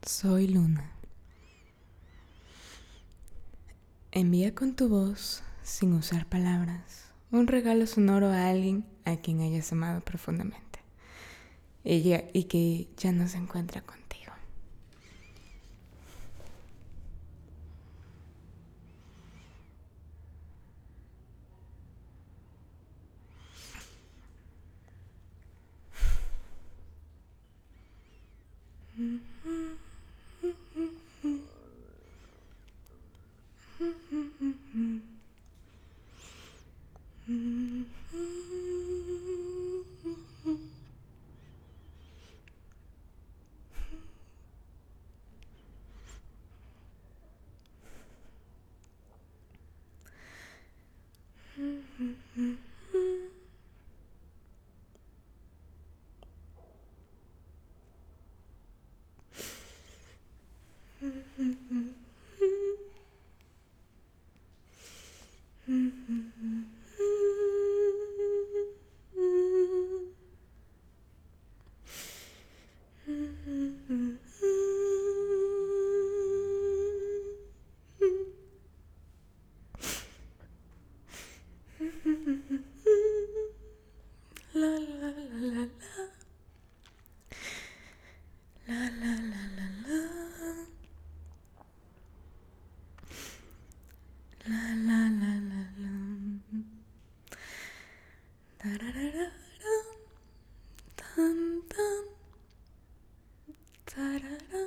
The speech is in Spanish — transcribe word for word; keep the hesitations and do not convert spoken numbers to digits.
Soy Luna. Envía con tu voz, sin usar palabras, un regalo sonoro a alguien a quien hayas amado profundamente ella, y que ya no se encuentra contigo. La la la la la la la la la la la la la la tararara tan tan tarara.